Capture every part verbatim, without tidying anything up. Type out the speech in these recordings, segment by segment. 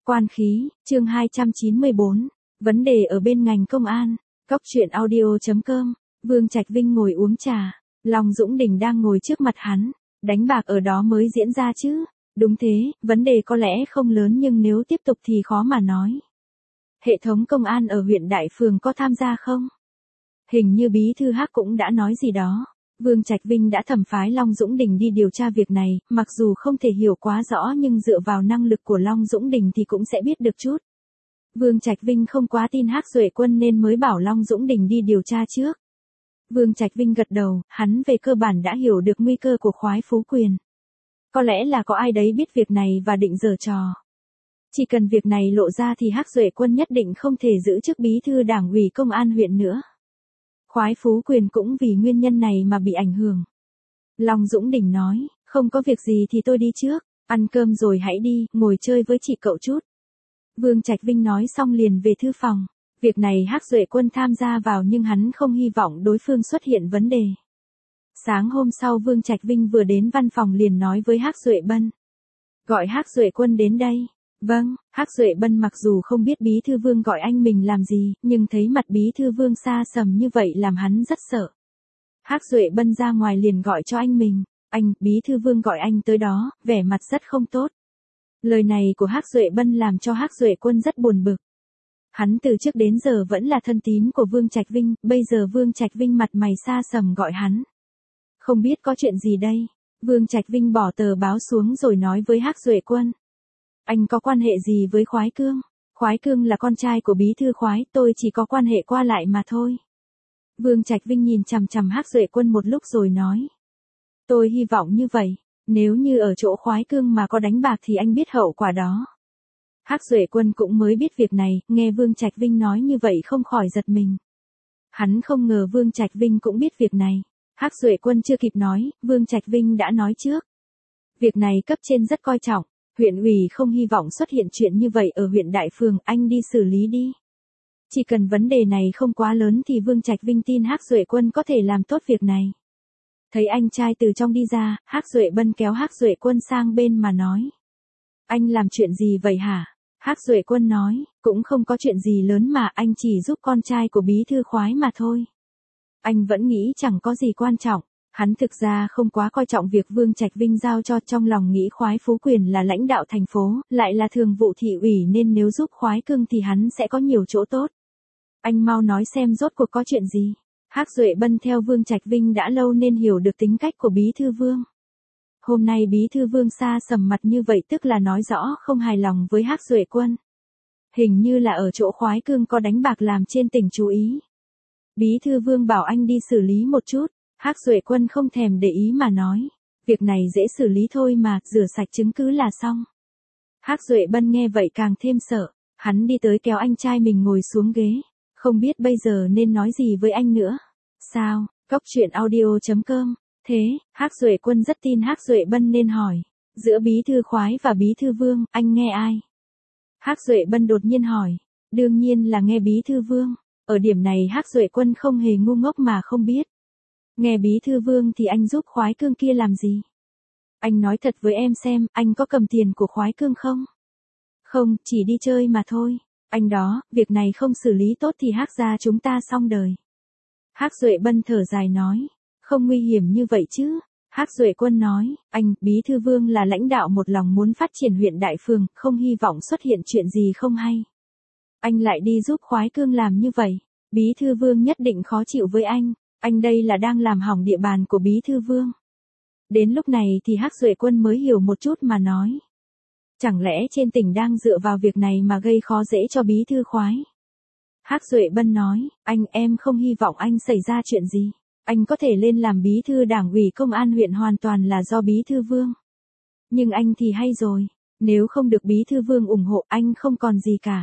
Quan khí, chương hai trăm chín mươi bốn. Vấn đề ở bên ngành công an. Cóc truyện audio chấm com. Vương Trạch Vinh ngồi uống trà. Long Dũng Đình đang ngồi trước mặt hắn. Đánh bạc ở đó mới diễn ra chứ. Đúng thế, vấn đề có lẽ không lớn nhưng nếu tiếp tục thì khó mà nói. Hệ thống công an ở huyện Đại Phường có tham gia không? Hình như bí thư Hắc cũng đã nói gì đó. Vương Trạch Vinh đã thẩm phái Long Dũng Đình đi điều tra việc này, mặc dù không thể hiểu quá rõ nhưng dựa vào năng lực của Long Dũng Đình thì cũng sẽ biết được chút. Vương Trạch Vinh không quá tin Hắc Duệ Quân nên mới bảo Long Dũng Đình đi điều tra trước. Vương Trạch Vinh gật đầu, hắn về cơ bản đã hiểu được nguy cơ của khoái phú quyền. Có lẽ là có ai đấy biết việc này và định giở trò. Chỉ cần việc này lộ ra thì Hắc Duệ Quân nhất định không thể giữ chức bí thư đảng ủy công an huyện nữa. Khoái phú quyền cũng vì nguyên nhân này mà bị ảnh hưởng. Long Dũng Đình nói, không có việc gì thì tôi đi trước, ăn cơm rồi hãy đi, ngồi chơi với chị cậu chút. Vương Trạch Vinh nói xong liền về thư phòng. Việc này Hắc Duệ Quân tham gia vào nhưng hắn không hy vọng đối phương xuất hiện vấn đề. Sáng hôm sau Vương Trạch Vinh vừa đến văn phòng liền nói với Hắc Duệ Bân. Gọi Hắc Duệ Quân đến đây. Vâng, Hắc Duệ Bân mặc dù không biết bí thư Vương gọi anh mình làm gì, nhưng thấy mặt bí thư Vương xa sầm như vậy làm hắn rất sợ. Hắc Duệ Bân ra ngoài liền gọi cho anh mình, anh, bí thư Vương gọi anh tới đó, vẻ mặt rất không tốt. Lời này của Hắc Duệ Bân làm cho Hắc Duệ Quân rất buồn bực. Hắn từ trước đến giờ vẫn là thân tín của Vương Trạch Vinh, bây giờ Vương Trạch Vinh mặt mày xa sầm gọi hắn. Không biết có chuyện gì đây? Vương Trạch Vinh bỏ tờ báo xuống rồi nói với Hắc Duệ Quân. Anh có quan hệ gì với Khoái Cương? Khoái Cương là con trai của bí thư Khoái, tôi chỉ có quan hệ qua lại mà thôi. Vương Trạch Vinh nhìn chằm chằm Hắc Duệ Quân một lúc rồi nói. Tôi hy vọng như vậy, nếu như ở chỗ Khoái Cương mà có đánh bạc thì anh biết hậu quả đó. Hắc Duệ Quân cũng mới biết việc này, nghe Vương Trạch Vinh nói như vậy không khỏi giật mình. Hắn không ngờ Vương Trạch Vinh cũng biết việc này. Hắc Duệ Quân chưa kịp nói, Vương Trạch Vinh đã nói trước. Việc này cấp trên rất coi trọng. Huyện ủy không hy vọng xuất hiện chuyện như vậy ở huyện Đại Phường, anh đi xử lý đi. Chỉ cần vấn đề này không quá lớn thì Vương Trạch Vinh tin Hắc Duệ Quân có thể làm tốt việc này. Thấy anh trai từ trong đi ra, Hắc Duệ Bân kéo Hắc Duệ Quân sang bên mà nói. Anh làm chuyện gì vậy hả? Hắc Duệ Quân nói, cũng không có chuyện gì lớn mà anh chỉ giúp con trai của bí thư Khoái mà thôi. Anh vẫn nghĩ chẳng có gì quan trọng. Hắn thực ra không quá coi trọng việc Vương Trạch Vinh giao cho, trong lòng nghĩ Khoái phú quyền là lãnh đạo thành phố, lại là thường vụ thị ủy nên nếu giúp Khoái Cương thì hắn sẽ có nhiều chỗ tốt. Anh mau nói xem rốt cuộc có chuyện gì. Hắc Duệ Bân theo Vương Trạch Vinh đã lâu nên hiểu được tính cách của bí thư Vương. Hôm nay bí thư Vương xa sầm mặt như vậy tức là nói rõ không hài lòng với Hắc Duệ Quân. Hình như là ở chỗ Khoái Cương có đánh bạc làm trên tỉnh chú ý. Bí thư Vương bảo anh đi xử lý một chút. Hắc Duệ Quân không thèm để ý mà nói, việc này dễ xử lý thôi mà, rửa sạch chứng cứ là xong. Hắc Duệ Bân nghe vậy càng thêm sợ, hắn đi tới kéo anh trai mình ngồi xuống ghế, không biết bây giờ nên nói gì với anh nữa. Sao, cóc truyện audio chấm com, thế, Hắc Duệ Quân rất tin Hắc Duệ Bân nên hỏi, giữa bí thư Khoái và bí thư Vương, anh nghe ai? Hắc Duệ Bân đột nhiên hỏi, đương nhiên là nghe bí thư Vương, ở điểm này Hắc Duệ Quân không hề ngu ngốc mà không biết. Nghe bí thư Vương thì anh giúp Khoái Cương kia làm gì? Anh nói thật với em xem, anh có cầm tiền của Khoái Cương không? Không, chỉ đi chơi mà thôi. Anh đó, việc này không xử lý tốt thì Hắc gia chúng ta xong đời. Hắc Duệ Bân thở dài nói, không nguy hiểm như vậy chứ. Hắc Duệ Quân nói, anh, bí thư Vương là lãnh đạo một lòng muốn phát triển huyện Đại Phường, không hy vọng xuất hiện chuyện gì không hay. Anh lại đi giúp Khoái Cương làm như vậy, bí thư Vương nhất định khó chịu với anh. Anh đây là đang làm hỏng địa bàn của bí thư Vương. Đến lúc này thì Hắc Duệ Quân mới hiểu một chút mà nói. Chẳng lẽ trên tỉnh đang dựa vào việc này mà gây khó dễ cho bí thư Khoái? Hắc Duệ Bân nói, anh em không hy vọng anh xảy ra chuyện gì. Anh có thể lên làm bí thư đảng ủy công an huyện hoàn toàn là do bí thư Vương. Nhưng anh thì hay rồi, nếu không được bí thư Vương ủng hộ anh không còn gì cả.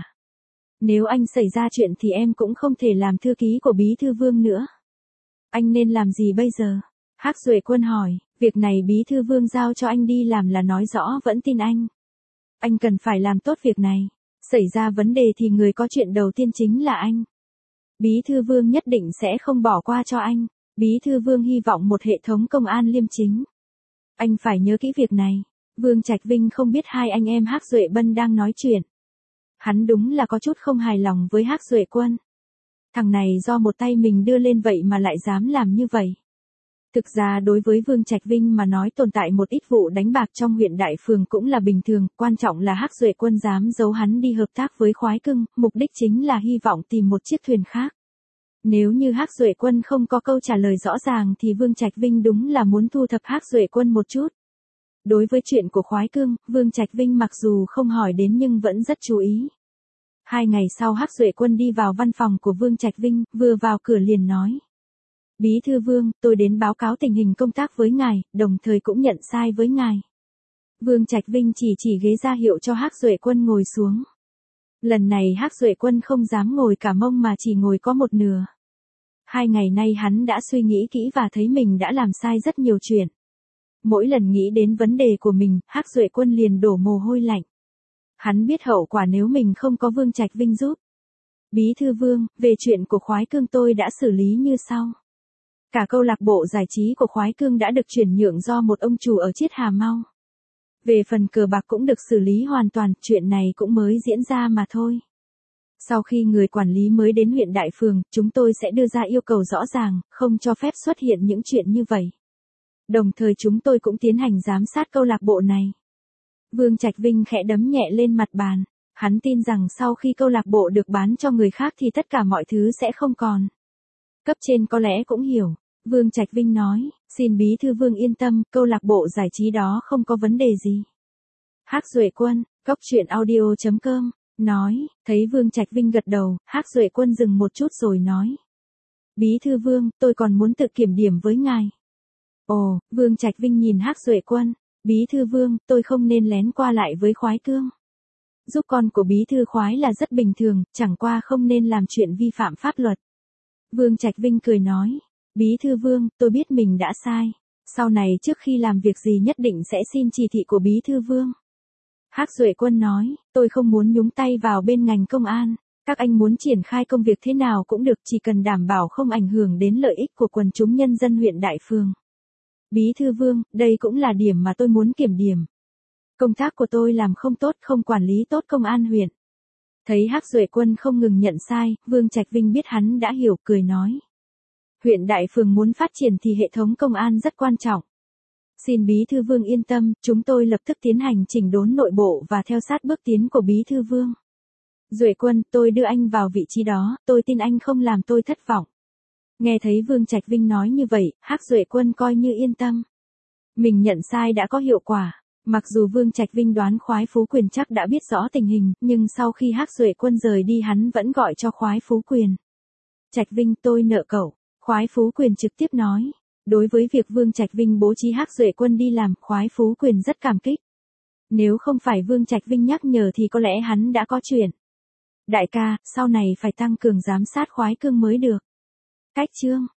Nếu anh xảy ra chuyện thì em cũng không thể làm thư ký của bí thư Vương nữa. Anh nên làm gì bây giờ? Hắc Duệ Quân hỏi, việc này bí thư Vương giao cho anh đi làm là nói rõ vẫn tin anh. Anh cần phải làm tốt việc này. Xảy ra vấn đề thì người có chuyện đầu tiên chính là anh. Bí thư Vương nhất định sẽ không bỏ qua cho anh. Bí thư Vương hy vọng một hệ thống công an liêm chính. Anh phải nhớ kỹ việc này. Vương Trạch Vinh không biết hai anh em Hắc Duệ Bân đang nói chuyện. Hắn đúng là có chút không hài lòng với Hắc Duệ Quân. Thằng này do một tay mình đưa lên vậy mà lại dám làm như vậy. Thực ra đối với Vương Trạch Vinh mà nói tồn tại một ít vụ đánh bạc trong huyện Đại Phường cũng là bình thường, quan trọng là Hắc Duệ Quân dám giấu hắn đi hợp tác với Khoái Cưng, mục đích chính là hy vọng tìm một chiếc thuyền khác. Nếu như Hắc Duệ Quân không có câu trả lời rõ ràng thì Vương Trạch Vinh đúng là muốn thu thập Hắc Duệ Quân một chút. Đối với chuyện của Khoái Cưng, Vương Trạch Vinh mặc dù không hỏi đến nhưng vẫn rất chú ý. Hai ngày sau Hắc Duệ Quân đi vào văn phòng của Vương Trạch Vinh, vừa vào cửa liền nói. Bí thư Vương, tôi đến báo cáo tình hình công tác với ngài, đồng thời cũng nhận sai với ngài. Vương Trạch Vinh chỉ chỉ ghế ra hiệu cho Hắc Duệ Quân ngồi xuống. Lần này Hắc Duệ Quân không dám ngồi cả mông mà chỉ ngồi có một nửa. Hai ngày nay hắn đã suy nghĩ kỹ và thấy mình đã làm sai rất nhiều chuyện. Mỗi lần nghĩ đến vấn đề của mình, Hắc Duệ Quân liền đổ mồ hôi lạnh. Hắn biết hậu quả nếu mình không có Vương Trạch Vinh giúp. Bí thư Vương, về chuyện của Khoái Cương tôi đã xử lý như sau. Cả câu lạc bộ giải trí của Khoái Cương đã được chuyển nhượng do một ông chủ ở Chiết Hà Mau. Về phần cờ bạc cũng được xử lý hoàn toàn, chuyện này cũng mới diễn ra mà thôi. Sau khi người quản lý mới đến huyện Đại Phường, chúng tôi sẽ đưa ra yêu cầu rõ ràng, không cho phép xuất hiện những chuyện như vậy. Đồng thời chúng tôi cũng tiến hành giám sát câu lạc bộ này. Vương Trạch Vinh khẽ đấm nhẹ lên mặt bàn. Hắn tin rằng sau khi câu lạc bộ được bán cho người khác thì tất cả mọi thứ sẽ không còn. Cấp trên có lẽ cũng hiểu. Vương Trạch Vinh nói, xin bí thư Vương yên tâm, câu lạc bộ giải trí đó không có vấn đề gì. Hắc Duệ Quân, Cốc Truyện Audio chấm com, nói, thấy Vương Trạch Vinh gật đầu, Hắc Duệ Quân dừng một chút rồi nói. Bí thư Vương, tôi còn muốn tự kiểm điểm với ngài. Ồ, Vương Trạch Vinh nhìn Hắc Duệ Quân, bí thư Vương, tôi không nên lén qua lại với Khoái Cương. Giúp con của bí thư Khoái là rất bình thường, chẳng qua không nên làm chuyện vi phạm pháp luật. Vương Trạch Vinh cười nói, bí thư Vương, tôi biết mình đã sai. Sau này trước khi làm việc gì nhất định sẽ xin chỉ thị của bí thư Vương. Hắc Duệ Quân nói, tôi không muốn nhúng tay vào bên ngành công an. Các anh muốn triển khai công việc thế nào cũng được, chỉ cần đảm bảo không ảnh hưởng đến lợi ích của quần chúng nhân dân huyện Đại Phường. Bí thư Vương, đây cũng là điểm mà tôi muốn kiểm điểm. Công tác của tôi làm không tốt, không quản lý tốt công an huyện. Thấy Hắc Duệ Quân không ngừng nhận sai, Vương Trạch Vinh biết hắn đã hiểu, cười nói. Huyện Đại Phường muốn phát triển thì hệ thống công an rất quan trọng. Xin bí thư Vương yên tâm, chúng tôi lập tức tiến hành chỉnh đốn nội bộ và theo sát bước tiến của bí thư Vương. Duệ Quân, tôi đưa anh vào vị trí đó, tôi tin anh không làm tôi thất vọng. Nghe thấy Vương Trạch Vinh nói như vậy, Hắc Duệ Quân coi như yên tâm. Mình nhận sai đã có hiệu quả. Mặc dù Vương Trạch Vinh đoán Khoái Phú Quyền chắc đã biết rõ tình hình, nhưng sau khi Hắc Duệ Quân rời đi hắn vẫn gọi cho Khoái Phú Quyền. Trạch Vinh, tôi nợ cậu. Khoái Phú Quyền trực tiếp nói. Đối với việc Vương Trạch Vinh bố trí Hắc Duệ Quân đi làm, Khoái Phú Quyền rất cảm kích. Nếu không phải Vương Trạch Vinh nhắc nhở thì có lẽ hắn đã có chuyện. Đại ca, sau này phải tăng cường giám sát Khoái Cương mới được. Cách chương